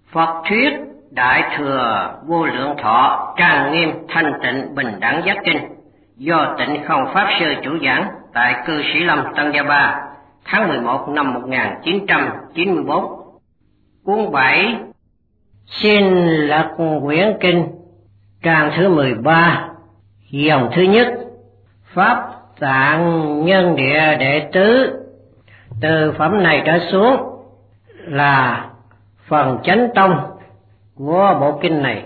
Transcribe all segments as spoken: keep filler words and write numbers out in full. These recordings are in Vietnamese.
Phật thuyết Đại Thừa Vô Lượng Thọ Trang Nghiêm Thanh Tịnh Bình Đẳng Giác Kinh do Tịnh Không Pháp Sư chủ giảng tại Cư Sĩ Lâm Tân Gia Ba tháng mười một năm một nghìn chín trăm chín mươi bốn. Cuốn bảy xin lật quyển kinh trang thứ mười ba, dòng thứ nhất, Pháp Tạng Nhân Địa Đệ Tứ. Từ phẩm này trở xuống là phần chánh tông của bộ kinh này.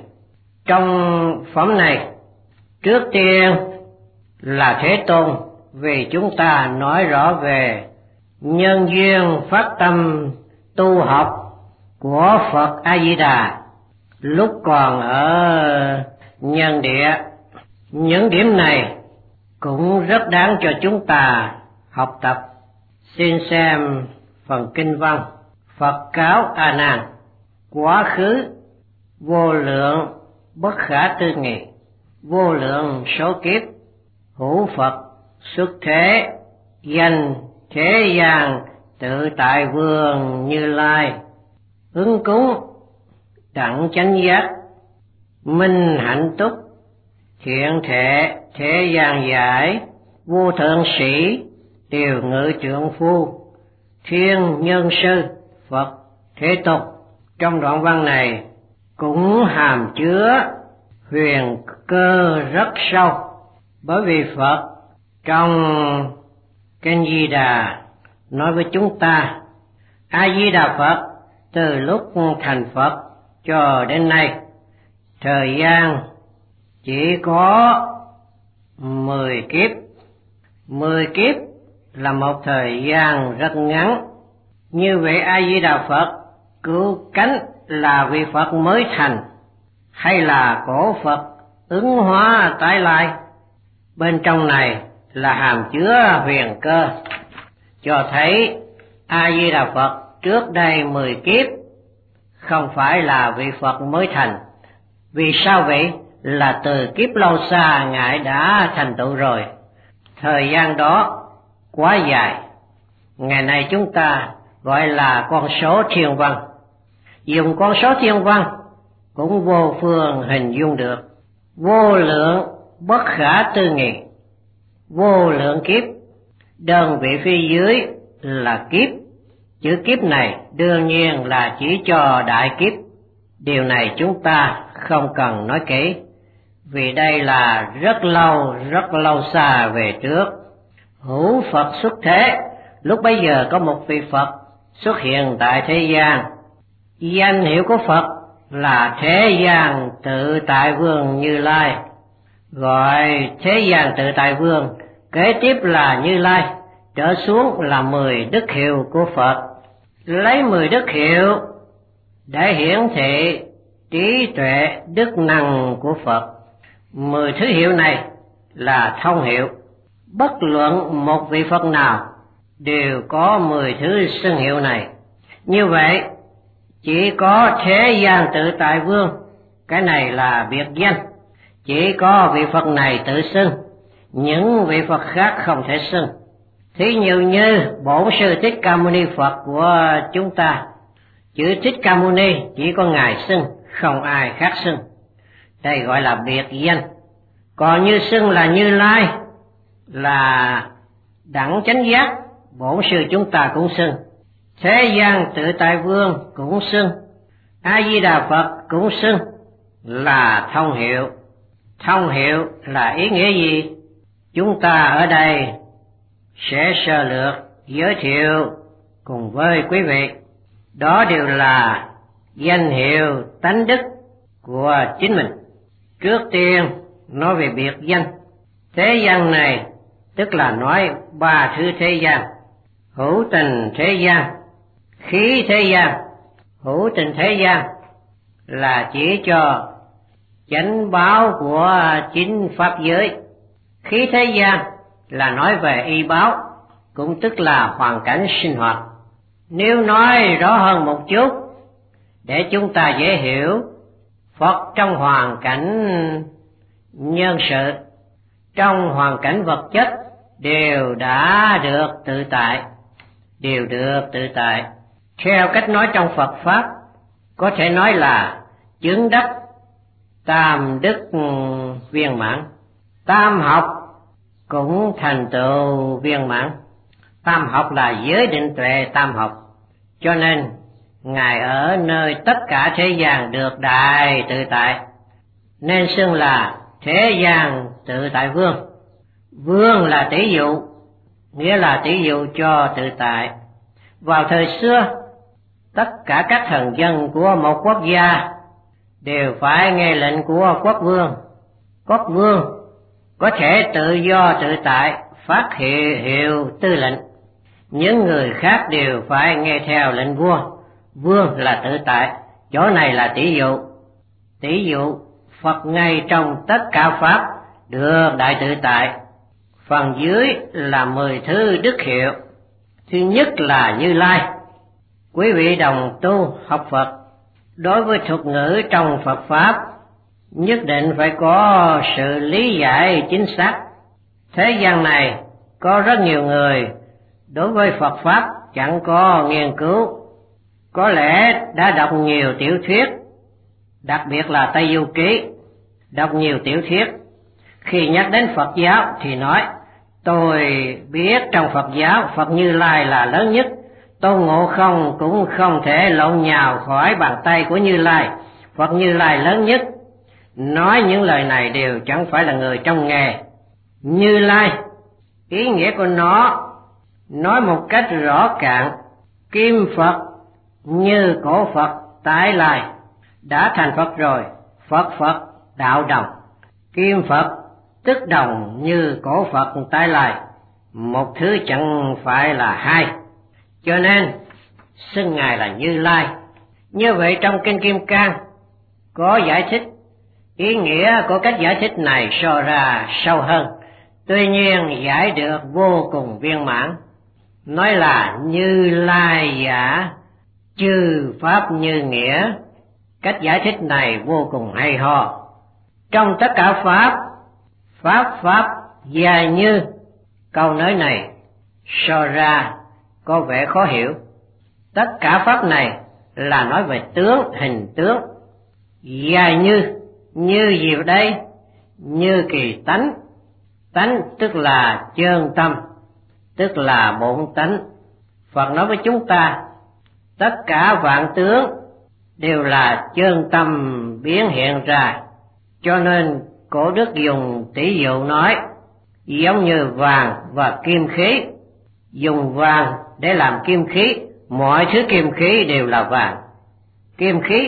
Trong phẩm này, trước tiên là Thế Tôn vì chúng ta nói rõ về nhân duyên phát tâm tu học của Phật A Di Đà lúc còn ở nhân địa. Những điểm này cũng rất đáng cho chúng ta học tập. Xin xem phần kinh văn. Phật cáo A Nan: quá khứ vô lượng bất khả tư nghị, vô lượng số kiếp hữu Phật xuất thế, danh thế gian tự tại vương Như Lai, ứng cúng đẳng chánh giác, minh hạnh túc, thiện thể thế gian giải, vô thượng sĩ điều ngự trượng phu, thiên nhân sư Phật Thế Tôn. Trong đoạn văn này cũng hàm chứa huyền cơ rất sâu, bởi vì Phật trong Kinh Di Đà nói với chúng ta, A Di Đà Phật từ lúc thành Phật cho đến nay, thời gian chỉ có mười kiếp. Mười kiếp là một thời gian rất ngắn. Như vậy A Di Đà Phật cứu cánh là vị Phật mới thành, hay là cổ Phật ứng hóa tái lai? Bên trong này là hàm chứa huyền cơ, cho thấy A Di Đà Phật trước đây mười kiếp không phải là vị Phật mới thành. Vì sao vậy? Là từ kiếp lâu xa Ngài đã thành tựu rồi. Thời gian đó quá dài, ngày nay chúng ta gọi là con số thiên văn. Dùng con số thiên văn cũng vô phương hình dung được. Vô lượng bất khả tư nghị, vô lượng kiếp, đơn vị phía dưới là kiếp. Chữ kiếp này đương nhiên là chỉ cho đại kiếp. Điều này chúng ta không cần nói kỹ, vì đây là rất lâu, rất lâu xa về trước. Hữu Phật xuất thế, lúc bấy giờ có một vị Phật xuất hiện tại thế gian. Danh hiệu của Phật là Thế gian tự tại vương Như Lai, gọi Thế gian tự tại vương. Kế tiếp là Như Lai, trở xuống là mười đức hiệu của Phật. Lấy mười đức hiệu để hiển thị trí tuệ đức năng của Phật. Mười thứ hiệu này là thông hiệu. Bất luận một vị Phật nào đều có mười thứ xưng hiệu này. Như vậy chỉ có Thế gian tự tại vương, cái này là biệt danh, chỉ có vị Phật này tự xưng, những vị Phật khác không thể xưng. Thí dụ như Bổn Sư Thích Ca Mâu Ni Phật của chúng ta, chữ Thích Ca Mâu Ni chỉ có Ngài xưng, không ai khác xưng. Đây gọi là biệt danh. Còn như xưng là Như Lai, là đẳng chánh giác, Bổn Sư chúng ta cũng xưng. Thế gian tự tại vương cũng xưng. A Di Đà Phật cũng xưng là thông hiệu. Thông hiệu là ý nghĩa gì? Chúng ta ở đây sẽ sơ lược giới thiệu cùng với quý vị. Đó đều là danh hiệu tánh đức của chính mình. Trước tiên nói về biệt danh. Thế gian này tức là nói ba thứ thế gian: hữu tình thế gian, khí thế gian. Hữu tình thế gian là chỉ cho chánh báo của chính pháp giới. Khí thế gian là nói về y báo, cũng tức là hoàn cảnh sinh hoạt. Nếu nói rõ hơn một chút để chúng ta dễ hiểu, Phật trong hoàn cảnh nhân sự, trong hoàn cảnh vật chất đều đã được tự tại, đều được tự tại. Theo cách nói trong Phật Pháp có thể nói là chứng đắc tam đức viên mãn, tam học cũng thành tựu viên mãn. Tam học là giới định tuệ tam học, cho nên Ngài ở nơi tất cả thế gian được đại tự tại, nên xưng là thế gian tự tại vương. Vương là tỷ dụ, nghĩa là tỷ dụ cho tự tại. Vào thời xưa, tất cả các thần dân của một quốc gia đều phải nghe lệnh của quốc vương. Quốc vương có thể tự do tự tại phát hiệu, hiệu tư lệnh, những người khác đều phải nghe theo lệnh vua. Vương là tự tại, chỗ này là tỷ dụ. Tỷ dụ Phật ngay trong tất cả pháp được đại tự tại. Phần dưới là mười thứ đức hiệu. Thứ nhất là Như Lai. Quý vị đồng tu học Phật, đối với thuật ngữ trong Phật pháp nhất định phải có sự lý giải chính xác. Thế gian này có rất nhiều người đối với Phật pháp chẳng có nghiên cứu, có lẽ đã đọc nhiều tiểu thuyết, đặc biệt là Tây Du Ký, đọc nhiều tiểu thuyết. Khi nhắc đến Phật giáo thì nói, tôi biết trong Phật giáo Phật Như Lai là lớn nhất, Tôn Ngộ Không cũng không thể lộn nhào khỏi bàn tay của Như Lai, Phật Như Lai lớn nhất. Nói những lời này đều chẳng phải là người trong nghề. Như Lai, ý nghĩa của nó nói một cách rõ cạn, kim Phật như cổ Phật tái lai, đã thành Phật rồi, Phật Phật đạo đồng. Kim Phật tức đồng như cổ Phật tái lai, một thứ chẳng phải là hai, cho nên xưng Ngài là Như Lai. Như vậy trong Kinh Kim Cang có giải thích, ý nghĩa của cách giải thích này so ra sâu hơn, tuy nhiên giải được vô cùng viên mãn. Nói là Như Lai giả, chư pháp như nghĩa. Cách giải thích này vô cùng hay ho. Trong tất cả pháp, pháp pháp dài như. Câu nói này so ra có vẻ khó hiểu. Tất cả pháp này là nói về tướng, hình tướng. Dài như, như gì ở đây? Như kỳ tánh. Tánh tức là chân tâm, tức là bổn tánh. Phật nói với chúng ta, tất cả vạn tướng đều là chân tâm biến hiện ra, cho nên cổ đức dùng tỷ dụ nói, giống như vàng và kim khí. Dùng vàng để làm kim khí, mọi thứ kim khí đều là vàng. Kim khí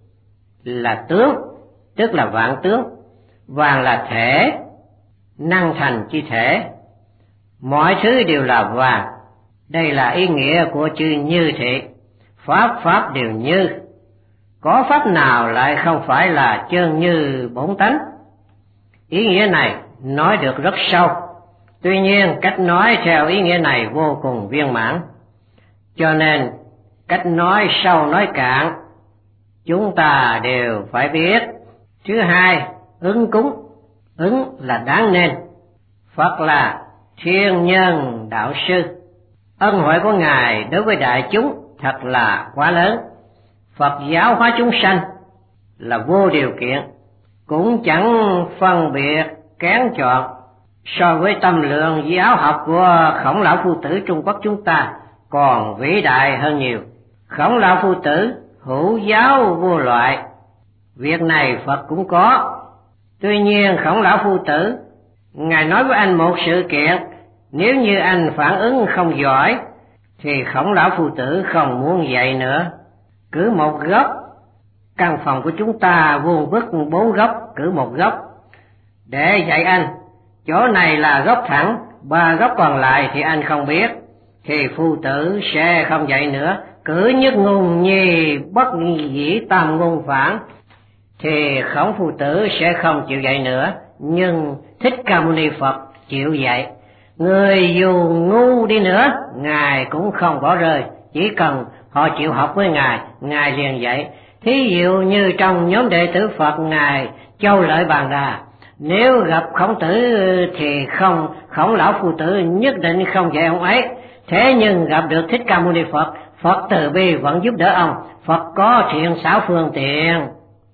là tướng, tức là vạn tướng. Vàng là thể, năng thành chi thể, mọi thứ đều là vàng. Đây là ý nghĩa của chữ như thị. Pháp pháp đều như, có pháp nào lại không phải là chân như bổn tánh? Ý nghĩa này nói được rất sâu, tuy nhiên cách nói theo ý nghĩa này vô cùng viên mãn, cho nên cách nói sâu nói cạn chúng ta đều phải biết. Thứ hai, ứng cúng. Ứng là đáng nên. Phật là thiên nhân đạo sư, ân huệ của Ngài đối với đại chúng thật là quá lớn. Phật giáo hóa chúng sanh là vô điều kiện, cũng chẳng phân biệt kén chọn. So với tâm lượng giáo học của Khổng Lão Phu Tử Trung Quốc chúng ta còn vĩ đại hơn nhiều. Khổng Lão Phu Tử hữu giáo vô loại, việc này Phật cũng có. Tuy nhiên Khổng Lão Phu Tử, Ngài nói với anh một sự kiện, nếu như anh phản ứng không giỏi thì Khổng Lão Phu Tử không muốn dạy nữa. Cứ một góc, căn phòng của chúng ta vuông vức bốn góc, cứ một góc để dạy anh. Chỗ này là góc thẳng, ba góc còn lại thì anh không biết, thì Phu Tử sẽ không dạy nữa. Cứ nhất ngôn nhi bất dĩ tam ngôn phản, thì Khổng Phu Tử sẽ không chịu dạy nữa. Nhưng Thích Ca Mâu Ni Phật chịu dạy. Người dù ngu đi nữa, Ngài cũng không bỏ rơi, chỉ cần họ chịu học với Ngài, Ngài liền dạy. Thí dụ như trong nhóm đệ tử Phật Ngài Châu Lợi Bàn Đà, nếu gặp Khổng Tử thì không, Khổng Lão Phu Tử nhất định không dạy ông ấy. Thế nhưng gặp được Thích Ca Mâu Ni Phật, Phật từ bi vẫn giúp đỡ ông, Phật có thiện xảo phương tiện,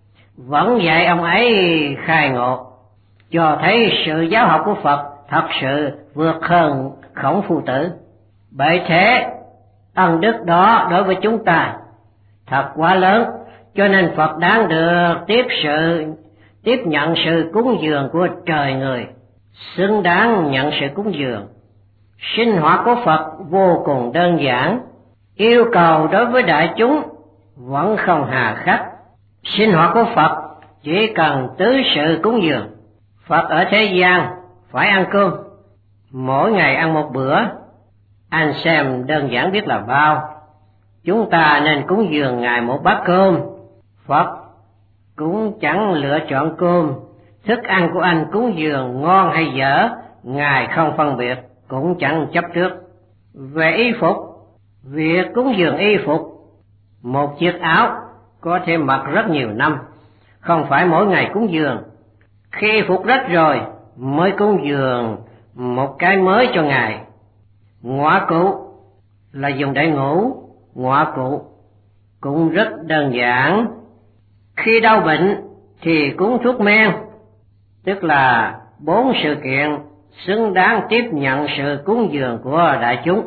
vẫn dạy ông ấy khai ngộ, cho thấy sự giáo học của Phật thật sự vượt hơn Khổng Phu Tử. Bởi thế, ân đức đó đối với chúng ta thật quá lớn, cho nên Phật đáng được tiếp sự tiếp nhận sự cúng dường của trời người, xứng đáng nhận sự cúng dường. Sinh hoạt của Phật vô cùng đơn giản, yêu cầu đối với đại chúng vẫn không hà khắc. Sinh hoạt của Phật chỉ cần tứ sự cúng dường. Phật ở thế gian phải ăn cơm, mỗi ngày ăn một bữa. Anh xem đơn giản biết là bao. Chúng ta nên cúng dường Ngài một bát cơm. Phật cũng chẳng lựa chọn cơm, thức ăn của anh cúng dường ngon hay dở, Ngài không phân biệt, cũng chẳng chấp trước. Về y phục, việc cúng dường y phục, một chiếc áo có thể mặc rất nhiều năm, không phải mỗi ngày cúng dường. Khi y phục rách rồi mới cúng dường một cái mới cho Ngài. Ngọa cụ là dùng để ngủ, ngọa cụ cũng rất đơn giản. Khi đau bệnh thì cúng thuốc men, tức là bốn sự kiện xứng đáng tiếp nhận sự cúng dường của đại chúng.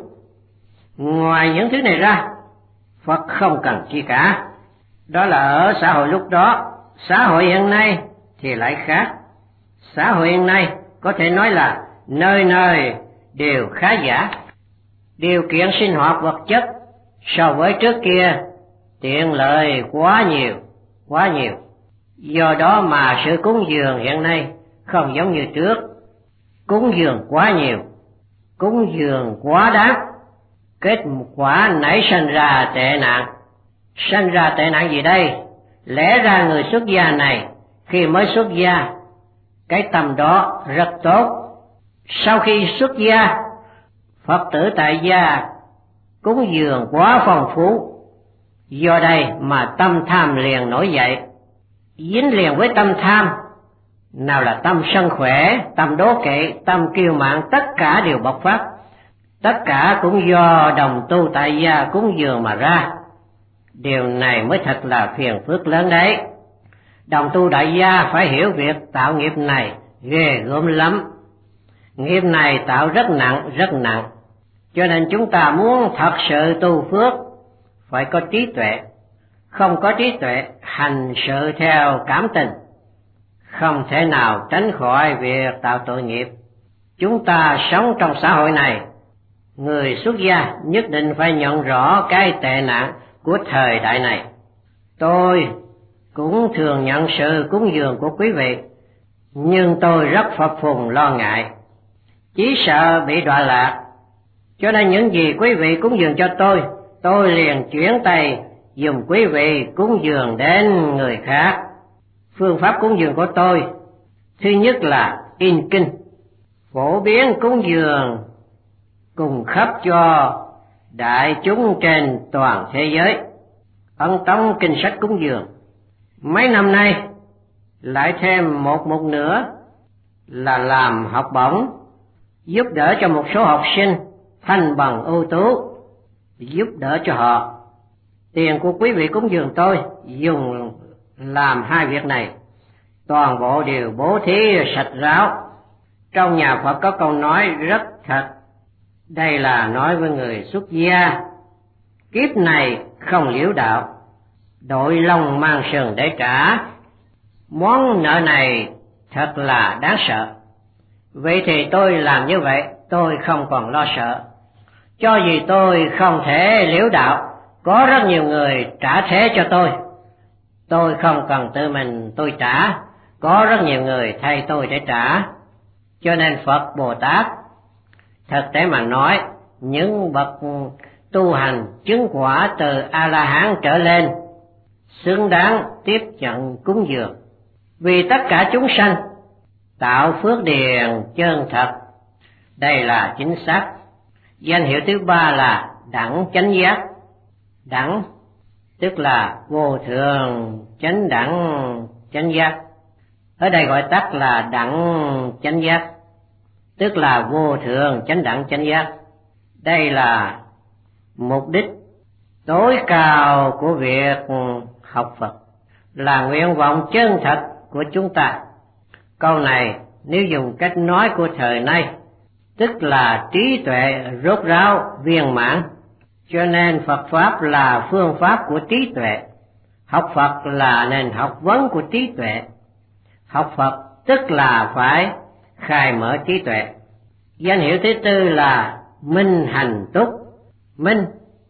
Ngoài những thứ này ra, Phật không cần chi cả. Đó là ở xã hội lúc đó. Xã hội hiện nay thì lại khác. Xã hội hiện nay có thể nói là nơi nơi đều khá giả. Điều kiện sinh hoạt vật chất so với trước kia tiện lợi quá nhiều, quá nhiều. Do đó mà sự cúng dường hiện nay không giống như trước. Cúng dường quá nhiều, cúng dường quá đáng, kết quả nảy sinh ra tệ nạn. Sinh ra tệ nạn gì đây? Lẽ ra người xuất gia này khi mới xuất gia, cái tâm đó rất tốt. Sau khi xuất gia, Phật tử tại gia cúng dường quá phong phú, do đây mà tâm tham liền nổi dậy. Dính liền với tâm tham, nào là tâm sân khỏe, tâm đố kỵ, tâm kiêu mạn, tất cả đều bộc phát. Tất cả cũng do đồng tu tại gia cúng dường mà ra. Điều này mới thật là phiền phức lớn đấy. Đồng tu đại gia phải hiểu việc tạo nghiệp này ghê gớm lắm. Nghiệp này tạo rất nặng, rất nặng. Cho nên chúng ta muốn thật sự tu phước phải có trí tuệ. Không có trí tuệ, hành sự theo cảm tình, không thể nào tránh khỏi việc tạo tội nghiệp. Chúng ta sống trong xã hội này, người xuất gia nhất định phải nhận rõ cái tệ nạn của thời đại này. Tôi cũng thường nhận sự cúng dường của quý vị, nhưng tôi rất phập phùng lo ngại, chỉ sợ bị đọa lạc. Cho nên những gì quý vị cúng dường cho tôi, tôi liền chuyển tay dùng quý vị cúng dường đến người khác. Phương pháp cúng dường của tôi, thứ nhất là in kinh, phổ biến cúng dường cùng khắp cho đại chúng trên toàn thế giới. Ấn tống kinh sách cúng dường. Mấy năm nay lại thêm một một nữa là làm học bổng, giúp đỡ cho một số học sinh thanh bằng ưu tú, giúp đỡ cho họ. Tiền của quý vị cúng dường tôi dùng làm hai việc này, toàn bộ đều bố thí sạch ráo. Trong nhà Phật có câu nói rất thật, đây là nói với người xuất gia: kiếp này không liễu đạo, đội lòng mang sừng để trả. Món nợ này thật là đáng sợ. Vậy thì tôi làm như vậy, tôi không còn lo sợ. Cho vì tôi không thể liễu đạo, có rất nhiều người trả thế cho tôi. Tôi không cần tự mình tôi trả, có rất nhiều người thay tôi để trả. Cho nên Phật Bồ Tát, thực tế mà nói, những bậc tu hành chứng quả từ A-la-hán trở lên xứng đáng tiếp nhận cúng dường, vì tất cả chúng sanh tạo phước điền chân thật. Đây là chính xác. Danh hiệu thứ ba là đẳng chánh giác. Đẳng tức là vô thượng chánh đẳng chánh giác, ở đây gọi tắt là đẳng chánh giác, tức là vô thượng chánh đẳng chánh giác. Đây là mục đích Tối cao của việc học Phật là nguyện vọng chân thật của chúng ta. Câu này nếu dùng cách nói của thời nay, tức là trí tuệ rốt ráo viên mãn. Cho nên Phật Pháp là phương pháp của trí tuệ, học Phật là nền học vấn của trí tuệ. Học Phật tức là phải khai mở trí tuệ. Danh hiệu thứ tư là minh hành túc. Minh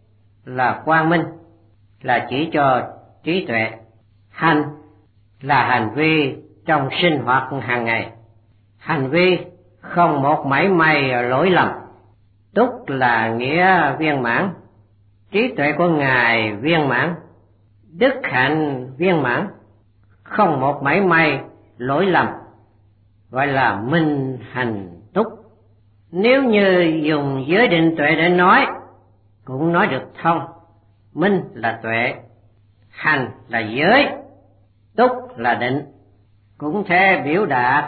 là quang minh, là chỉ cho trí tuệ. Hành là hành vi trong sinh hoạt hàng ngày, hành vi không một mảy may lỗi lầm. Túc là nghĩa viên mãn, trí tuệ của Ngài viên mãn, đức hạnh viên mãn, không một mảy may lỗi lầm, gọi là minh hành túc. Nếu như dùng giới định tuệ để nói cũng nói được thông. Minh là tuệ, hành là giới, túc là định, cũng thể biểu đạt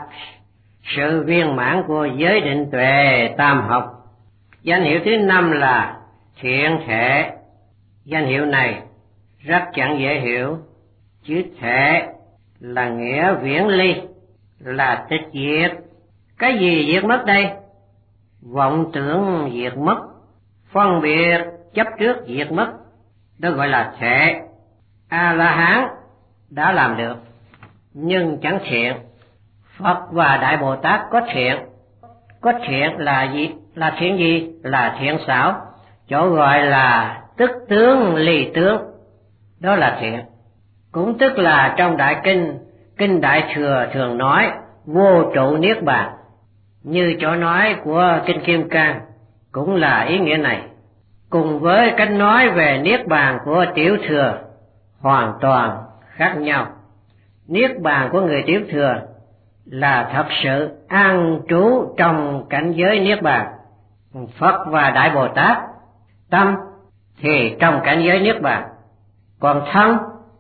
sự viên mãn của giới định tuệ tam học. Danh hiệu thứ năm là thiện thể. Danh hiệu này rất chẳng dễ hiểu. Chữ thể là nghĩa viễn ly, là tịch diệt. Cái gì diệt mất đây? Vọng tưởng diệt mất, phân biệt chấp trước diệt mất, đó gọi là thể. A-la-hán đã làm được nhưng chẳng thiện. Phật và Đại Bồ Tát có thiện. Có thiện là gì? Là thiện gì? Là thiện xảo, chỗ gọi là tức tướng ly tướng, đó là thiện. Cũng tức là trong Đại Kinh, Kinh Đại Thừa thường nói vô trụ niết bàn, như chỗ nói của Kinh Kim Cang cũng là ý nghĩa này. Cùng với cách nói về niết bàn của Tiểu Thừa hoàn toàn khác nhau. Niết bàn của người Tiểu Thừa là thật sự an trú trong cảnh giới niết bàn. Phật và Đại Bồ Tát tâm thì trong cảnh giới niết bàn, còn thân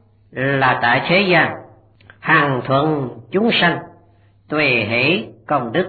là tại thế gian, hằng thuận chúng sanh, tùy hỷ công đức.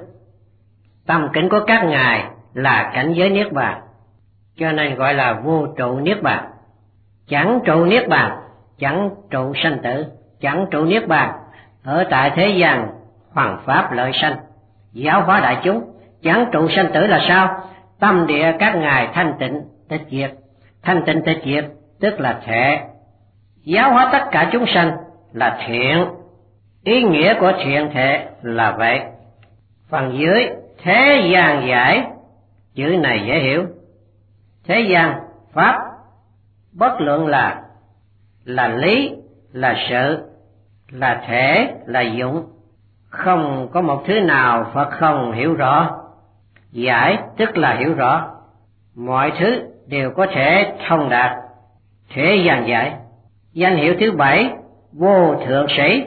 Tâm kính của các ngài là cảnh giới niết bàn, cho nên gọi là vô trụ niết bàn. Chẳng trụ niết bàn, chẳng trụ sanh tử, chẳng trụ niết bàn ở tại thế gian hoằng pháp lợi sanh, giáo hóa đại chúng. Chẳng trụ sanh tử là sao? Tâm địa các ngài thanh tịnh tịch diệt, thanh tịnh tịch diệt tức là thể. Giáo hóa tất cả chúng sanh là thiện. Ý nghĩa của thiện thể là vậy. Phần dưới thế gian giải, chữ này dễ hiểu. Thế gian pháp, bất luận là là lý, là sự, là thể, là dụng, không có một thứ nào Phật không hiểu rõ. Giải tức là hiểu rõ, mọi thứ đều có thể thông đạt. Thế gian giải. Danh hiệu thứ bảy vô thượng sĩ.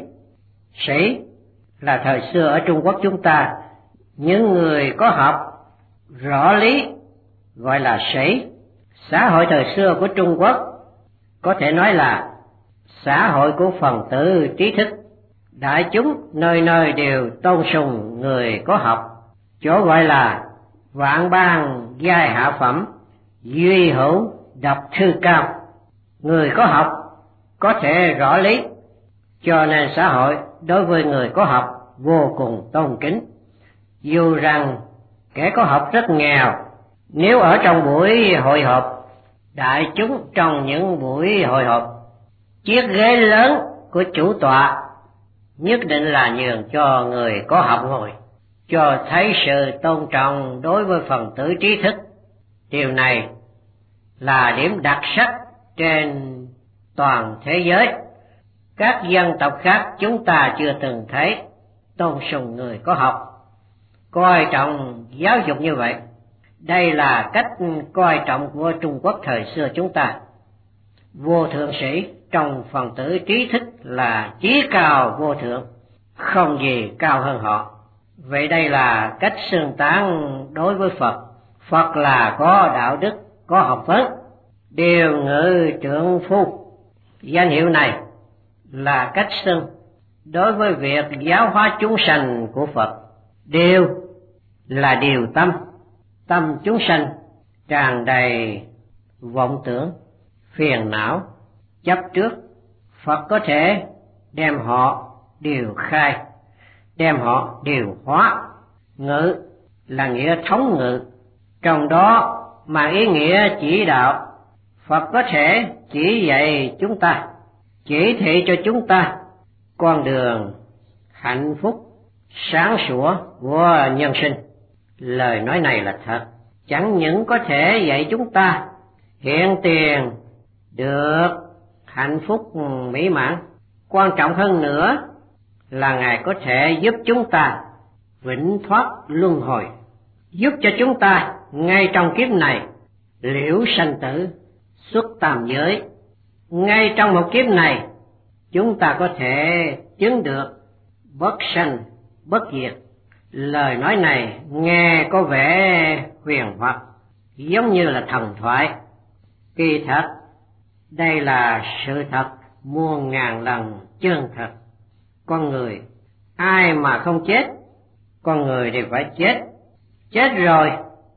Sĩ là thời xưa ở Trung Quốc chúng ta, những người có học rõ lý gọi là sĩ. Xã hội thời xưa của Trung Quốc có thể nói là xã hội của phần tử trí thức. Đại chúng nơi nơi đều tôn sùng người có học, chỗ gọi là vạn ban giai hạ phẩm, duy hữu độc thư cao. Người có học có thể rõ lý, cho nên xã hội đối với người có học vô cùng tôn kính. Dù rằng kẻ có học rất nghèo, nếu ở trong buổi hội họp, đại chúng trong những buổi hội họp, chiếc ghế lớn của chủ tọa nhất định là nhường cho người có học ngồi, cho thấy sự tôn trọng đối với phần tử trí thức. Điều này là điểm đặc sắc trên toàn thế giới. Các dân tộc khác chúng ta chưa từng thấy tôn sùng người có học, coi trọng giáo dục như vậy. Đây là cách coi trọng của Trung Quốc thời xưa chúng ta. Vô thượng sĩ trong phần tử trí thức là chí cao vô thượng, không gì cao hơn họ. Vậy đây là cách xưng tán đối với Phật. Phật là có đạo đức, có học vấn, điều ngự trượng phu. Danh hiệu này là cách xưng đối với việc giáo hóa chúng sanh của Phật. Điều là điều tâm, tâm chúng sanh tràn đầy vọng tưởng, phiền não, chấp trước, Phật có thể đem họ điều khai, đem họ điều hóa. Ngự là nghĩa thống ngự, trong đó mang ý nghĩa chỉ đạo. Phật có thể chỉ dạy chúng ta, chỉ thị cho chúng ta con đường hạnh phúc sáng sủa của nhân sinh. Lời nói này là thật, chẳng những có thể dạy chúng ta hiện tiền được hạnh phúc mỹ mãn, quan trọng hơn nữa là Ngài có thể giúp chúng ta vĩnh thoát luân hồi, giúp cho chúng ta ngay trong kiếp này liễu sanh tử, xuất tam giới. Ngay trong một kiếp này chúng ta có thể chứng được bất sanh bất diệt. Lời nói này nghe có vẻ huyền hoặc, giống như là thần thoại. Kỳ thật đây là sự thật muôn ngàn lần chân thật. Con người ai mà không chết, con người đều phải chết. Chết rồi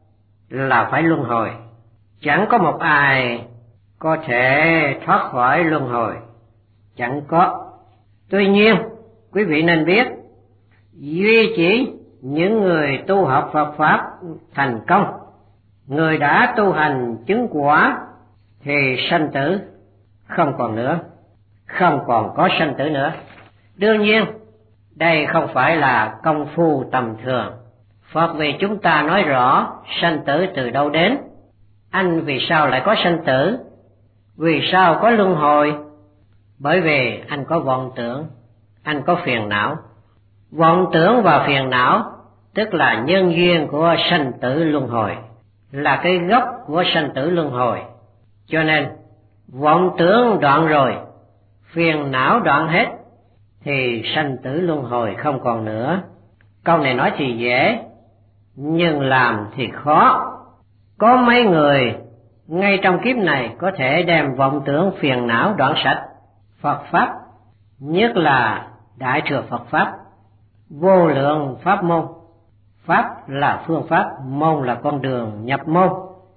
là phải luân hồi, chẳng có một ai có thể thoát khỏi luân hồi, chẳng có. Tuy nhiên quý vị nên biết, duy chỉ những người tu học Phật Pháp thành công, người đã tu hành chứng quả, thì sanh tử không còn nữa, không còn có sanh tử nữa. Đương nhiên đây không phải là công phu tầm thường. Phật vì chúng ta nói rõ sanh tử từ đâu đến. Anh vì sao lại có sanh tử? Vì sao có luân hồi? Bởi vì anh có vọng tưởng, anh có phiền não. Vọng tưởng và phiền não tức là nhân duyên của sanh tử luân hồi, là cái gốc của sanh tử luân hồi. Cho nên vọng tưởng đoạn rồi, phiền não đoạn hết, thì sanh tử luân hồi không còn nữa. Câu này nói thì dễ, nhưng làm thì khó. Có mấy người ngay trong kiếp này có thể đem vọng tưởng phiền não đoạn sạch. Phật Pháp, nhất là Đại Thừa Phật Pháp, vô lượng pháp môn. Pháp là phương pháp, môn là con đường nhập môn,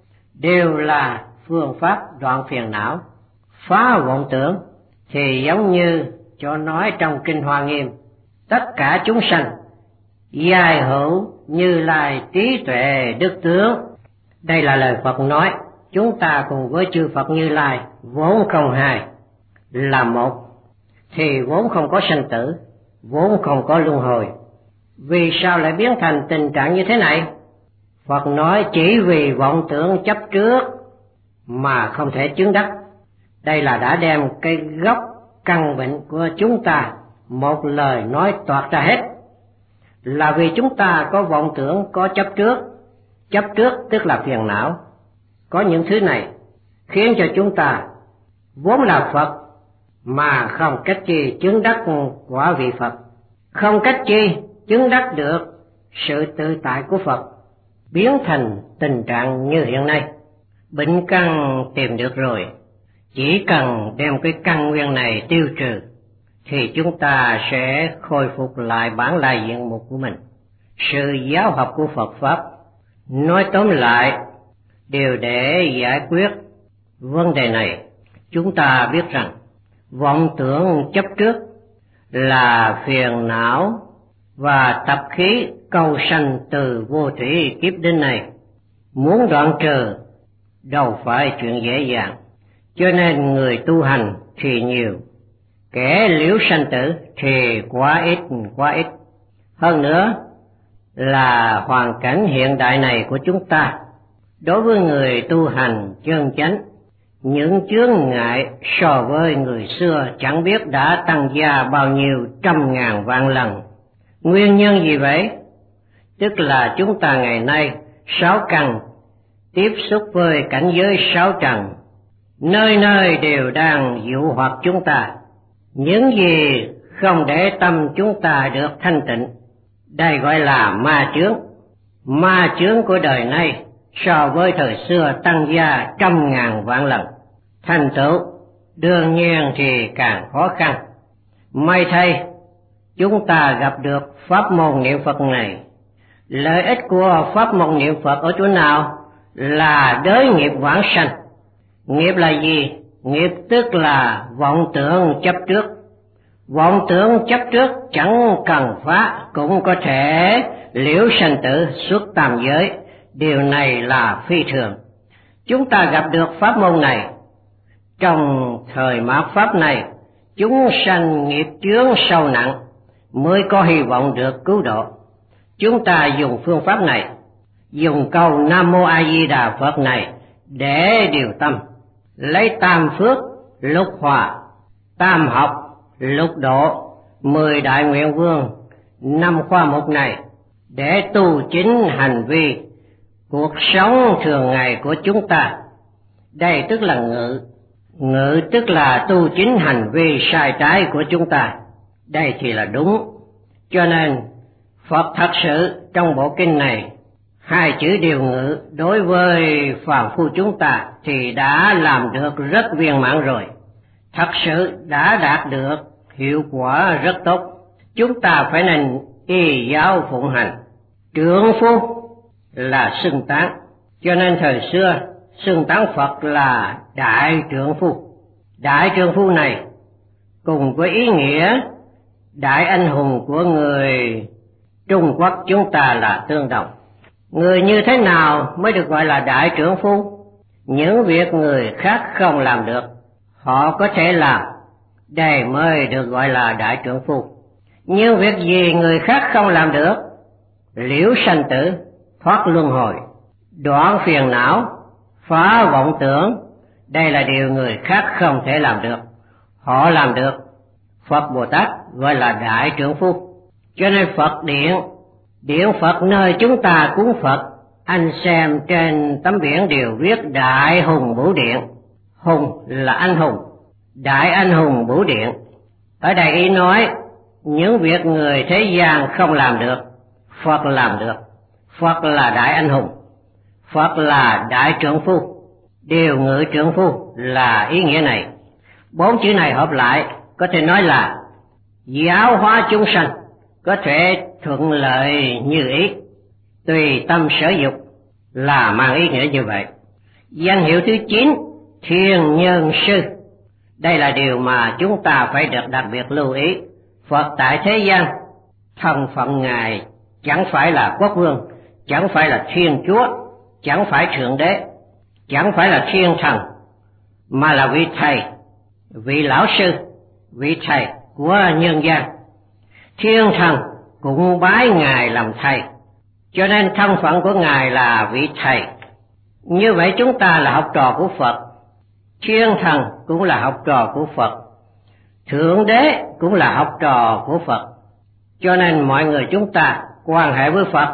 đều là phương pháp đoạn phiền não, phá vọng tưởng. Thì giống như cho nói trong Kinh Hoa Nghiêm, tất cả chúng sanh giai hữu Như Lai trí tuệ đức tướng. Đây là lời Phật nói, chúng ta cùng với chư Phật Như Lai vốn không hai, là một, thì vốn không có sanh tử, vốn không có luân hồi. Vì sao lại biến thành tình trạng như thế này? Phật nói chỉ vì vọng tưởng chấp trước mà không thể chứng đắc. Đây là đã đem cái gốc căn bệnh của chúng ta một lời nói toạc ra hết. Là vì chúng ta có vọng tưởng, có chấp trước. Chấp trước tức là phiền não. Có những thứ này khiến cho chúng ta vốn là Phật mà không cách chi chứng đắc quả vị Phật, không cách chi chứng đắc được sự tự tại của Phật, biến thành tình trạng như hiện nay. Bệnh căn tìm được rồi, chỉ cần đem cái căn nguyên này tiêu trừ thì chúng ta sẽ khôi phục lại bản lai diện mục của mình. Sự giáo học của Phật Pháp nói tóm lại đều để giải quyết vấn đề này. Chúng ta biết rằng vọng tưởng chấp trước là phiền não và tập khí câu sanh từ vô thủy kiếp đến này. Muốn đoạn trừ đâu phải chuyện dễ dàng, cho nên người tu hành thì nhiều, kẻ liễu sanh tử thì quá ít quá ít. Hơn nữa là hoàn cảnh hiện đại này của chúng ta, đối với người tu hành chân chánh, những chướng ngại so với người xưa chẳng biết đã tăng gia bao nhiêu trăm ngàn vạn lần. Nguyên nhân gì vậy? Tức là chúng ta ngày nay sáu căn tiếp xúc với cảnh giới sáu trần, nơi nơi đều đang dụ hoặc chúng ta. Những gì không để tâm chúng ta được thanh tịnh, đây gọi là ma chướng. Ma chướng của đời nay so với thời xưa tăng gia trăm ngàn vạn lần, thành tựu đương nhiên thì càng khó khăn. May thay chúng ta gặp được pháp môn niệm Phật này. Lợi ích của pháp môn niệm Phật ở chỗ nào? Là đới nghiệp vãng sanh. Nghiệp là gì? Nghiệp tức là vọng tưởng chấp trước. Vọng tưởng chấp trước chẳng cần phá cũng có thể liễu sanh tử xuất tam giới. Điều này là phi thường. Chúng ta gặp được pháp môn này. Trong thời mạt pháp này, chúng sanh nghiệp chướng sâu nặng mới có hy vọng được cứu độ. Chúng ta dùng phương pháp này, dùng câu Nam Mô A Di Đà Phật này để điều tâm, lấy tam phước lục hòa, tam học lục độ, mười đại nguyện vương, năm khoa mục này để tu chính hành vi cuộc sống thường ngày của chúng ta. Đây tức là ngự. Ngự tức là tu chính hành vi sai trái của chúng ta. Đây thì là đúng. Cho nên Phật thật sự trong bộ kinh này, hai chữ điều ngự đối với phàm phu chúng ta thì đã làm được rất viên mãn rồi. Thật sự đã đạt được hiệu quả rất tốt. Chúng ta phải nên y giáo phụng hành. Trượng phu là xưng tán, cho nên thời xưa xưng tán Phật là đại trượng phu. Đại trượng phu này cùng với ý nghĩa đại anh hùng của người Trung Quốc chúng ta là tương đồng. Người như thế nào mới được gọi là đại trượng phu? Những việc người khác không làm được, họ có thể làm, đây mới được gọi là đại trượng phu. Nhưng việc gì người khác không làm được, liễu sanh tử, thoát luân hồi, đoạn phiền não, phá vọng tưởng, đây là điều người khác không thể làm được, họ làm được. Phật Bồ Tát gọi là đại trượng phu. Cho nên Phật điện, điện Phật nơi chúng ta cúng Phật, anh xem trên tấm biển đều viết Đại Hùng Bửu Điện. Hùng là anh hùng, đại anh hùng Bửu Điện. Ở đây ý nói những việc người thế gian không làm được, Phật làm được. Phật là đại anh hùng, Phật là đại trượng phu. Điều ngự trượng phu là ý nghĩa này. Bốn chữ này hợp lại có thể nói là giáo hóa chúng sanh, có thể thuận lợi như ý, tùy tâm sở dục, là mang ý nghĩa như vậy. Danh hiệu thứ chín, Thiên Nhân Sư. Đây là điều mà chúng ta phải được đặc biệt lưu ý. Phật tại thế gian, thân phận Ngài chẳng phải là quốc vương, chẳng phải là thiên chúa, chẳng phải thượng đế, chẳng phải là thiên thần, mà là vị thầy, vị lão sư, vị thầy của nhân gian. Thiên thần cũng bái Ngài làm thầy, cho nên thân phận của Ngài là vị thầy. Như vậy chúng ta là học trò của Phật, thiên thần cũng là học trò của Phật, thượng đế cũng là học trò của Phật. Cho nên mọi người chúng ta quan hệ với Phật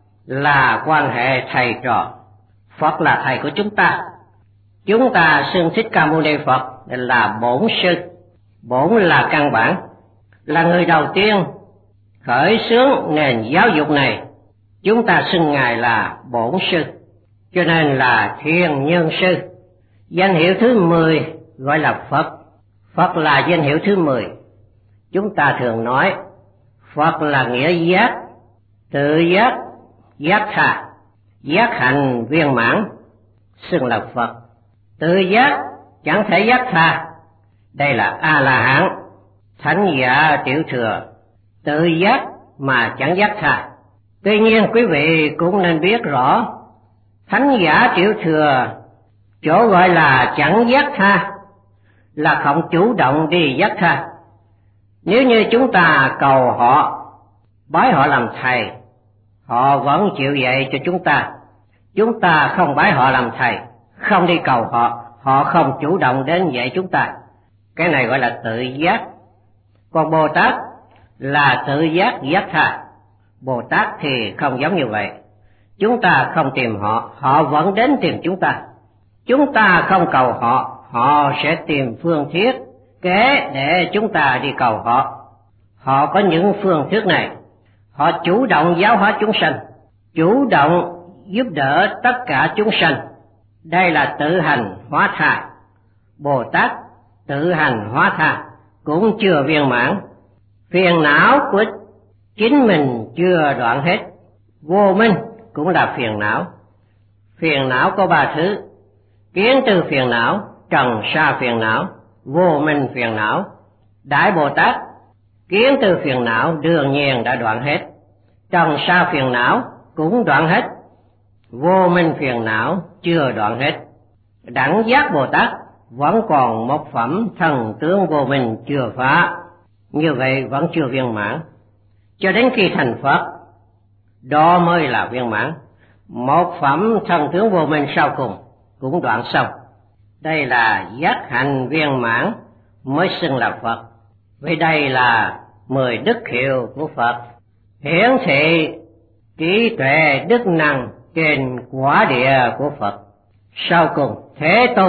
là quan hệ thầy trò. Phật là thầy của chúng ta. Chúng ta xưng Thích Ca Mâu Ni Phật là bổn sư. Bổn là căn bản, là người đầu tiên khởi xướng nền giáo dục này. Chúng ta xưng Ngài là bổn sư, cho nên là Thiên Nhân Sư. Danh hiệu thứ mười gọi là Phật. Phật là danh hiệu thứ mười. Chúng ta thường nói Phật là nghĩa giác, tự giác, giác tha, giác hành viên mãn, xưng là Phật. Tự giác chẳng thể giác tha, đây là A La Hán. Thánh giả tiểu thừa tự giác mà chẳng giác tha. Tuy nhiên quý vị cũng nên biết rõ, thánh giả tiểu thừa chỗ gọi là chẳng giác tha là không chủ động đi giác tha. Nếu như chúng ta cầu họ, bái họ làm thầy, họ vẫn chịu dạy cho chúng ta. Chúng ta không bái họ làm thầy, không đi cầu họ, họ không chủ động đến dạy chúng ta. Cái này gọi là tự giác. Còn Bồ Tát là tự giác giác tha. Bồ Tát thì không giống như vậy. Chúng ta không tìm họ, họ vẫn đến tìm chúng ta. Chúng ta không cầu họ, họ sẽ tìm phương thiết kế để chúng ta đi cầu họ. Họ có những phương thức này. Họ chủ động giáo hóa chúng sanh, chủ động giúp đỡ tất cả chúng sanh. Đây là tự hành hóa tha. Bồ Tát tự hành hóa tha cũng chưa viên mãn. Phiền não của chính mình chưa đoạn hết. Vô minh cũng là phiền não. Phiền não có ba thứ. Kiến từ phiền não, trần sa phiền não, vô minh phiền não. Đại Bồ Tát kiến tư phiền não đương nhiên đã đoạn hết, trần sa phiền não cũng đoạn hết, vô minh phiền não chưa đoạn hết. Đẳng giác Bồ Tát vẫn còn một phẩm thần tướng vô minh chưa phá, như vậy vẫn chưa viên mãn. Cho đến khi thành Phật, đó mới là viên mãn. Một phẩm thần tướng vô minh sau cùng cũng đoạn xong. Đây là giác hành viên mãn mới xưng là Phật. Vì đây là mười đức hiệu của Phật, hiển thị trí tuệ đức năng trên quả địa của Phật. Sau cùng Thế Tôn,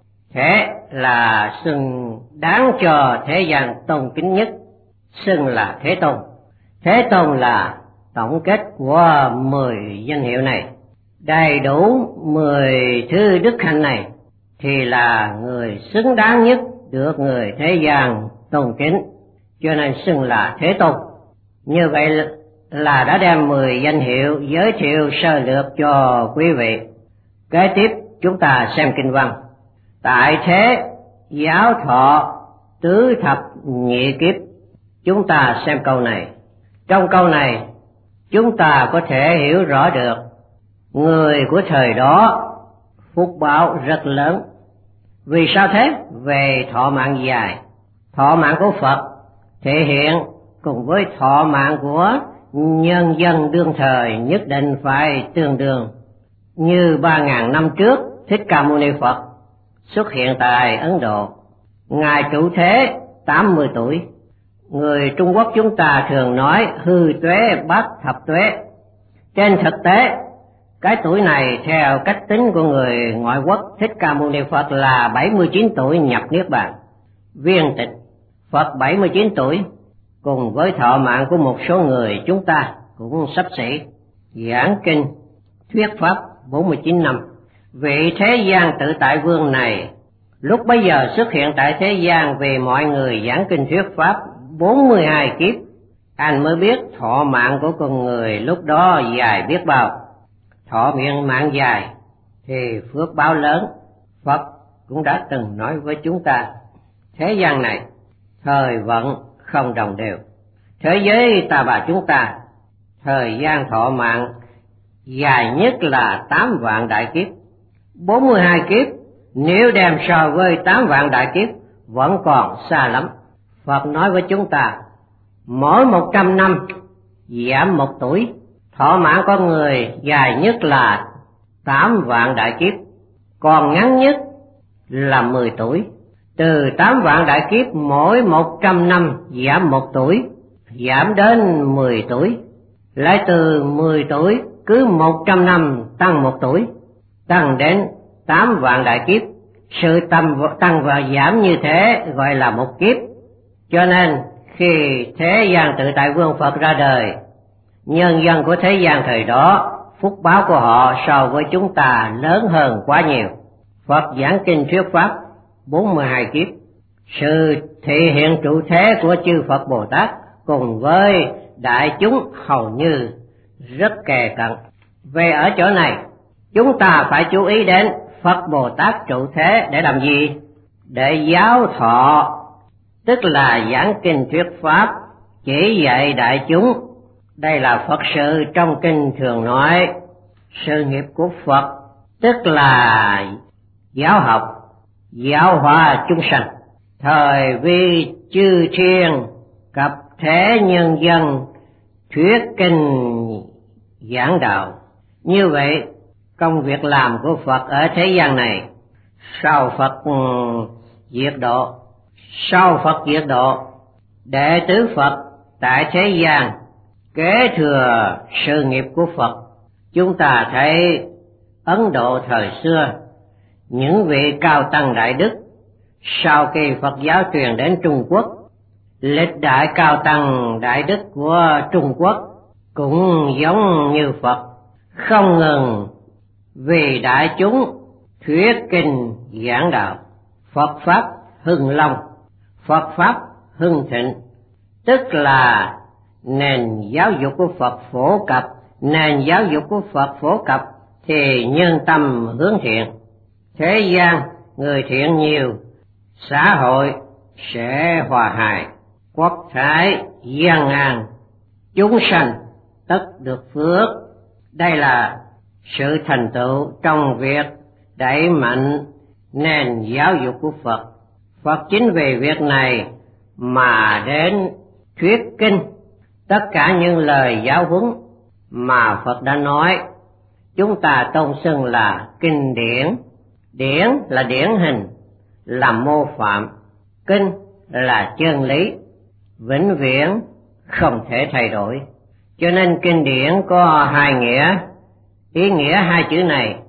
thế là xưng đáng cho thế gian tôn kính nhất, xưng là Thế Tôn. Thế Tôn là tổng kết của mười danh hiệu này. Đầy đủ mười thứ đức hạnh này thì là người xứng đáng nhất được người thế gian tôn kính, cho nên xưng là Thế Tôn. Như vậy là đã đem mười danh hiệu giới thiệu sơ lược cho quý vị. Kế tiếp chúng ta xem kinh văn. Tại thế giáo thọ tứ thập nhị kiếp. Chúng ta xem câu này. Trong câu này chúng ta có thể hiểu rõ được người của thời đó phúc báo rất lớn. Vì sao thế? Về thọ mạng dài. Thọ mạng của Phật thể hiện cùng với thọ mạng của nhân dân đương thời nhất định phải tương đương. Như ba ngàn năm trước, Thích Ca Mâu Ni Phật xuất hiện tại Ấn Độ, ngài trụ thế tám mươi tuổi. Người Trung Quốc chúng ta thường nói hư tuế bát thập tuế. Trên thực tế, cái tuổi này theo cách tính của người ngoại quốc, Thích Ca Mâu Ni Phật là bảy mươi chín tuổi nhập niết bàn. Viên tịch Phật bảy mươi chín tuổi, cùng với thọ mạng của một số người chúng ta cũng xấp xỉ. Giảng kinh thuyết pháp bốn mươi chín năm. Vị thế gian tự tại vương này lúc bấy giờ xuất hiện tại thế gian vì mọi người giảng kinh thuyết pháp bốn mươi hai kiếp, anh mới biết thọ mạng của con người lúc đó dài biết bao. Thọ miệng mạng dài thì phước báo lớn. Phật cũng đã từng nói với chúng ta, thế gian này thời vận không đồng đều. Thế giới ta bà chúng ta, thời gian thọ mạng dài nhất là tám vạn đại kiếp. Bốn mươi hai kiếp nếu đem so với tám vạn đại kiếp vẫn còn xa lắm. Phật nói với chúng ta, mỗi một trăm năm giảm một tuổi. Thọ mạng con người dài nhất là tám vạn đại kiếp, còn ngắn nhất là mười tuổi. Từ tám vạn đại kiếp mỗi một trăm năm giảm một tuổi, giảm đến mười tuổi. Lại từ mười tuổi cứ một trăm năm tăng một tuổi, tăng đến tám vạn đại kiếp. Sự tăng, tăng và giảm như thế gọi là một kiếp. Cho nên khi thế gian tự tại vương Phật ra đời, nhân dân của thế gian thời đó phúc báo của họ so với chúng ta lớn hơn quá nhiều. Phật giảng kinh thuyết pháp bốn mươi hai kiếp. Sự thể hiện trụ thế của chư Phật Bồ Tát cùng với đại chúng hầu như rất kề cận. Về ở chỗ này chúng ta phải chú ý đến Phật Bồ Tát trụ thế để làm gì? Để giáo thọ, tức là giảng kinh thuyết pháp, chỉ dạy đại chúng. Đây là Phật sự trong kinh thường nói. Sự nghiệp của Phật tức là giáo học, giáo hóa chúng sanh. Thời vi chư thiên cập thế nhân dân thuyết kinh giảng đạo. Như vậy công việc làm của Phật ở thế gian này, sau Phật diệt độ, sau Phật diệt độ, đệ tử Phật tại thế gian kế thừa sự nghiệp của Phật. Chúng ta thấy Ấn Độ thời xưa, những vị cao tăng đại đức sau khi Phật giáo truyền đến Trung Quốc, lịch đại cao tăng đại đức của Trung Quốc cũng giống như Phật, không ngừng vì đại chúng thuyết kinh giảng đạo. Phật pháp hưng long, Phật pháp hưng thịnh, tức là nền giáo dục của Phật phổ cập. Nền giáo dục của Phật phổ cập thì nhân tâm hướng thiện, thế gian người thiện nhiều, xã hội sẽ hòa hài, quốc thái gian an, chúng sanh tất được phước. Đây là sự thành tựu trong việc đẩy mạnh nền giáo dục của Phật. Phật chính vì việc này mà đến thuyết kinh. Tất cả những lời giáo huấn mà Phật đã nói, chúng ta tôn xưng là kinh điển. Điển là điển hình, là mô phạm. Kinh là chân lý, vĩnh viễn không thể thay đổi. Cho nên kinh điển có hai nghĩa. Ý nghĩa hai chữ này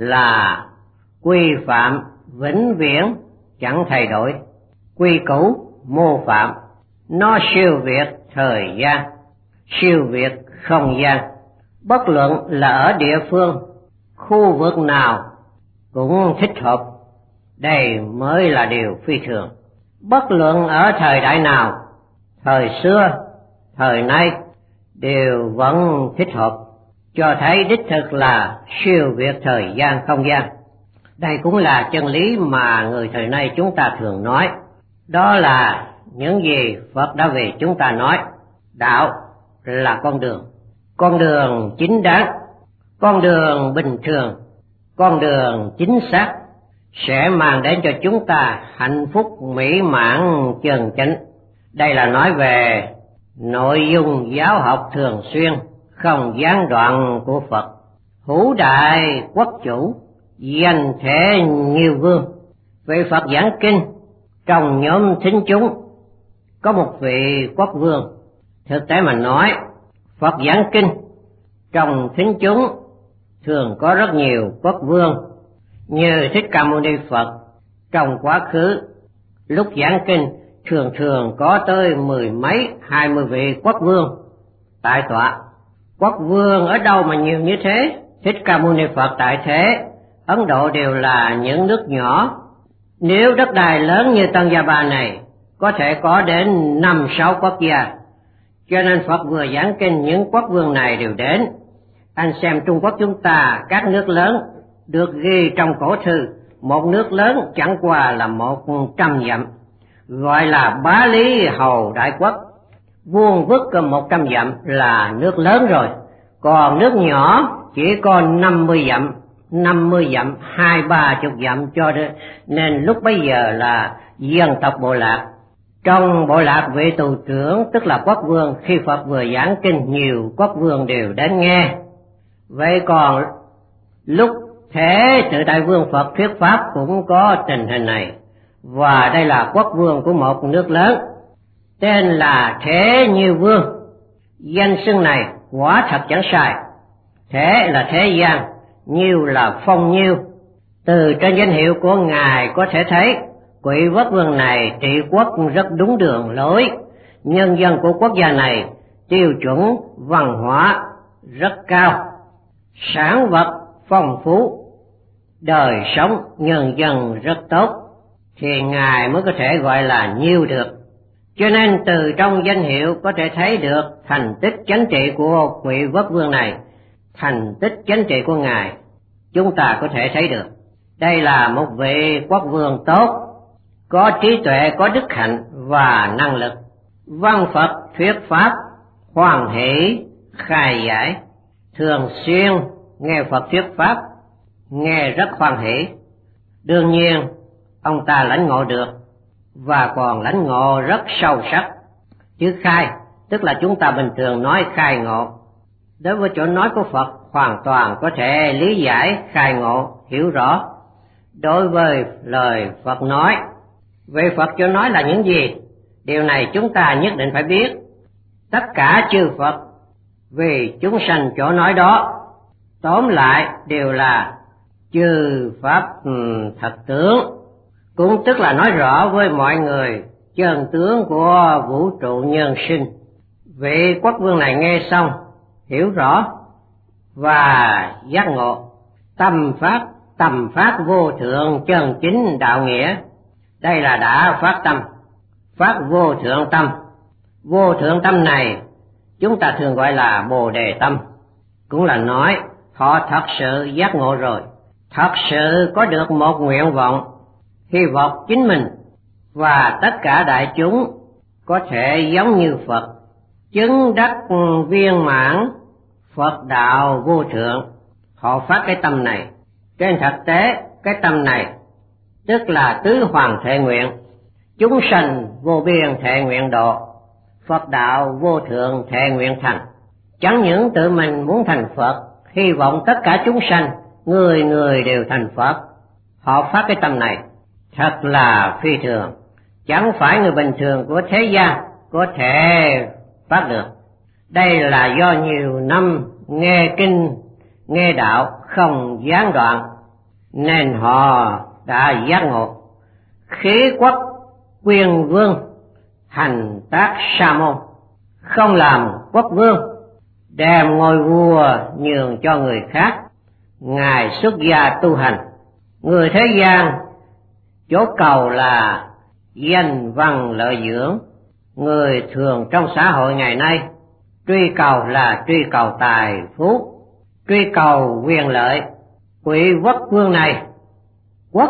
là quy phạm vĩnh viễn chẳng thay đổi, quy củ mô phạm. Nó siêu việt thời gian, siêu việt không gian. Bất luận là ở địa phương, khu vực nào cũng thích hợp. Đây mới là điều phi thường. Bất luận ở thời đại nào, thời xưa, thời nay, đều vẫn thích hợp, cho thấy đích thực là siêu việt thời gian không gian. Đây cũng là chân lý mà người thời nay chúng ta thường nói. Đó là những gì Phật đã vì chúng ta nói. Đạo là con đường, con đường chính đáng, con đường bình thường, con đường chính xác, sẽ mang đến cho chúng ta hạnh phúc mỹ mãn chân chánh. Đây là nói về nội dung giáo học thường xuyên, không gián đoạn của Phật. Hữu đại quốc chủ, danh thể như vương. Vị Phật giảng kinh, trong nhóm thính chúng có một vị quốc vương. Thực tế mà nói, Phật giảng kinh, trong thính chúng thường có rất nhiều quốc vương. Như Thích Ca Mâu Ni Phật trong quá khứ, lúc giảng kinh thường thường có tới mười mấy hai mươi vị quốc vương tại tọa. Quốc vương ở đâu mà nhiều như thế? Thích Ca Mâu Ni Phật tại thế Ấn Độ đều là những nước nhỏ. Nếu đất đai lớn như Tân Gia Ba này có thể có đến năm sáu quốc gia, cho nên Phật vừa giảng kinh những quốc vương này đều đến. Anh xem Trung Quốc chúng ta, các nước lớn được ghi trong cổ thư, một nước lớn chẳng qua là một trăm dặm, gọi là Bá Lý Hầu Đại Quốc. Vuông vức một trăm dặm là nước lớn rồi, còn nước nhỏ chỉ có năm mươi dặm, năm mươi dặm, hai ba chục dặm cho đến, nên lúc bấy giờ là dân tộc bộ lạc. Trong bộ lạc vị tù trưởng tức là quốc vương, khi Phật vừa giảng kinh nhiều quốc vương đều đến nghe. Vậy còn lúc Thế Tự Đại Vương Phật thuyết pháp cũng có tình hình này, và đây là quốc vương của một nước lớn, tên là Thế Như Vương. Danh xưng này quả thật chẳng sai. Thế là thế gian, Nhiêu là phong nhiêu. Từ trên danh hiệu của Ngài có thể thấy vị quốc vương này trị quốc rất đúng đường lối. Nhân dân của quốc gia này tiêu chuẩn văn hóa rất cao, sản vật phong phú, đời sống nhân dân rất tốt, thì Ngài mới có thể gọi là Nhiêu được. Cho nên từ trong danh hiệu có thể thấy được thành tích chánh trị của vị quốc vương này, thành tích chánh trị của Ngài chúng ta có thể thấy được. Đây là một vị quốc vương tốt, có trí tuệ, có đức hạnh và năng lực. Văn Phật thuyết pháp hoan hỷ khai giải, thường xuyên nghe Phật thuyết pháp, nghe rất hoan hỷ. Đương nhiên ông ta lãnh ngộ được, và còn lãnh ngộ rất sâu sắc. Chữ khai tức là chúng ta bình thường nói khai ngộ. Đối với chỗ nói của Phật hoàn toàn có thể lý giải, khai ngộ, hiểu rõ. Đối với lời Phật nói, về Phật chỗ nói là những gì? Điều này chúng ta nhất định phải biết. Tất cả chư Phật vì chúng sanh chỗ nói đó, tóm lại đều là chư Pháp thật tướng, cũng tức là nói rõ với mọi người chân tướng của vũ trụ nhân sinh. Vị quốc vương này nghe xong, hiểu rõ và giác ngộ. Tâm pháp, tầm phát vô thượng chân chính đạo nghĩa. Đây là đã phát tâm, phát vô thượng tâm. Vô thượng tâm này chúng ta thường gọi là Bồ Đề tâm, cũng là nói họ thật sự giác ngộ rồi, thật sự có được một nguyện vọng, hy vọng chính mình và tất cả đại chúng có thể giống như Phật, chứng đắc viên mãn Phật đạo vô thượng. Họ phát cái tâm này. Trên thực tế, cái tâm này tức là tứ hoàng thệ nguyện, chúng sanh vô biên thệ nguyện độ, Phật đạo vô thượng thệ nguyện thành. Chẳng những tự mình muốn thành Phật, hy vọng tất cả chúng sanh người người đều thành Phật. Họ phát cái tâm này thật là phi thường, chẳng phải người bình thường của thế gian có thể phát được. Đây là do nhiều năm nghe kinh, nghe đạo không gián đoạn, nên họ đã giác ngộ. Khí quốc quyền vương, hành tác sa môn, không làm quốc vương, đem ngôi vua nhường cho người khác. Ngài xuất gia tu hành. Người thế gian chỗ cầu là danh văn lợi dưỡng. Người thường trong xã hội ngày nay truy cầu là truy cầu tài phú, truy cầu quyền lợi. Quỷ quốc vương này, quốc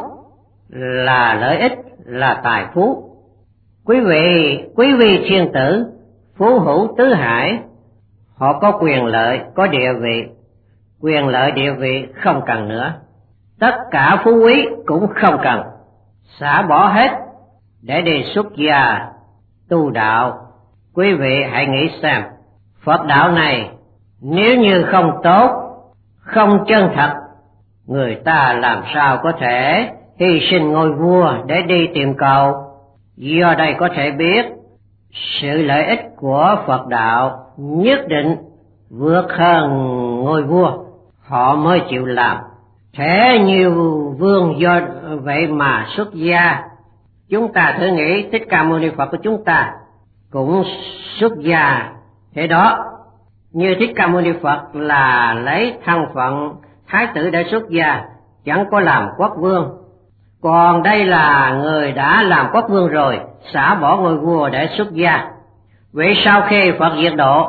là lợi ích, là tài phú. Quý vị, quý vị thiên tử, phú hữu tứ hải, họ có quyền lợi, có địa vị. Quyền lợi địa vị không cần nữa, tất cả phú quý cũng không cần, xả bỏ hết để đi xuất gia tu đạo. Quý vị hãy nghĩ xem, Phật đạo này nếu như không tốt, không chân thật, người ta làm sao có thể hy sinh ngôi vua để đi tìm cầu. Do đây có thể biết sự lợi ích của Phật đạo nhất định vượt hơn ngôi vua, họ mới chịu làm. Thế nhiều vương do vậy mà xuất gia. Chúng ta thử nghĩ Thích Ca Mâu Ni Phật của chúng ta cũng xuất gia thế đó. Như Thích Ca Mâu Ni Phật là lấy thân phận thái tử để xuất gia, chẳng có làm quốc vương. Còn đây là người đã làm quốc vương rồi, xả bỏ ngôi vua để xuất gia. Vậy sau khi Phật diệt độ,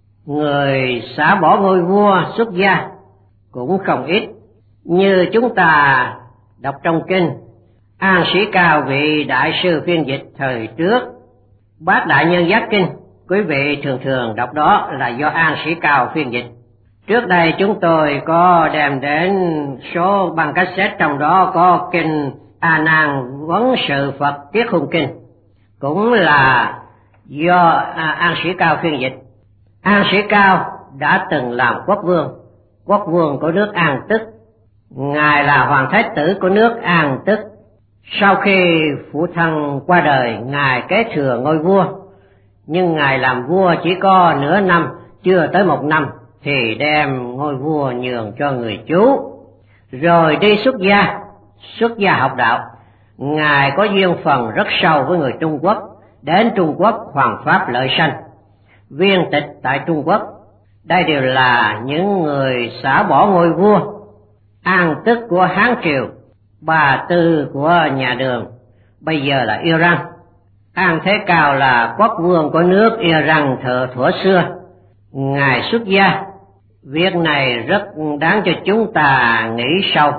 người xả bỏ ngôi vua xuất gia cũng không ít. Như chúng ta đọc trong kinh, An Sĩ Cao vị đại sư phiên dịch thời trước Bát Đại Nhân Giác Kinh, quý vị thường thường đọc đó là do An Sĩ Cao phiên dịch. Trước đây chúng tôi có đem đến số băng cassette, trong đó có kinh A Nan Vấn Sự Phật Tiết Hùng Kinh, cũng là do An Sĩ Cao phiên dịch. An Sĩ Cao đã từng làm quốc vương, quốc vương của nước An Tức. Ngài là hoàng thái tử của nước An Tức. Sau khi phụ thân qua đời, ngài kế thừa ngôi vua, nhưng ngài làm vua chỉ có nửa năm, chưa tới một năm thì đem ngôi vua nhường cho người chú, rồi đi xuất gia, xuất gia học đạo. Ngài có duyên phần rất sâu với người Trung Quốc, đến Trung Quốc hoàng pháp lợi sanh, viên tịch tại Trung Quốc. Đây đều là những người xả bỏ ngôi vua. An Tức của Hán Triều, Bà Tư của nhà Đường, bây giờ là Iran. An Thế Cao là quốc vương của nước Iran thời thuở xưa. Ngài xuất gia. Việc này rất đáng cho chúng ta nghĩ sâu.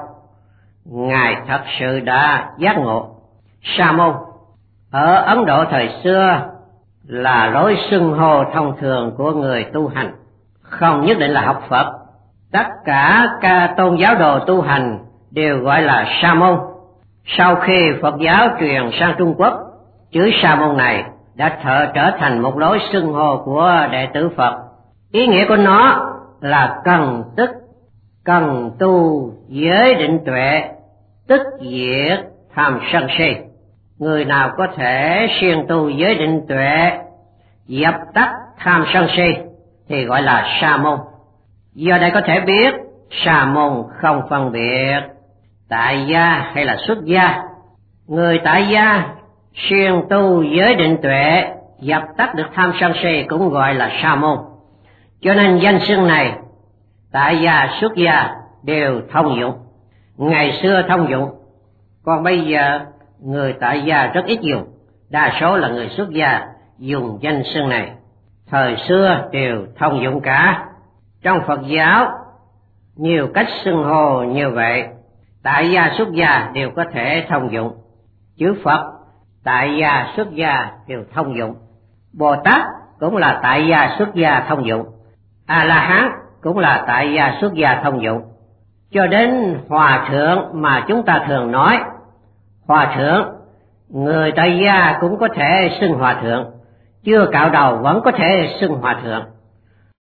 Ngài thật sự đã giác ngộ. Sa môn ở Ấn Độ thời xưa là lối xưng hô thông thường của người tu hành, không nhất định là học Phật. Tất cả các tôn giáo đồ tu hành đều gọi là sa môn. Sau khi Phật giáo truyền sang Trung Quốc, chữ sa môn này đã thợ trở thành một lối xưng hô của đệ tử Phật. Ý nghĩa của nó là cần tức, cần tu giới định tuệ, tức diệt tham sân si. Người nào có thể siêng tu giới định tuệ, dập tắt tham sân si thì gọi là sa môn. Do đây có thể biết sa môn không phân biệt tại gia hay là xuất gia. Người tại gia siêng tu giới định tuệ, dập tắt được tham sân si cũng gọi là sa môn. Cho nên danh xưng này, tại gia xuất gia đều thông dụng. Ngày xưa thông dụng, còn bây giờ người tại gia rất ít dùng, đa số là người xuất gia dùng danh xưng này. Thời xưa đều thông dụng cả. Trong Phật giáo nhiều cách xưng hô như vậy, tại gia xuất gia đều có thể thông dụng. Chữ Phật tại gia xuất gia đều thông dụng, Bồ Tát cũng là tại gia xuất gia thông dụng, A La Hán cũng là tại gia xuất gia thông dụng. Cho đến hòa thượng mà chúng ta thường nói, hòa thượng, người tại gia cũng có thể xưng hòa thượng, chưa cạo đầu vẫn có thể xưng hòa thượng.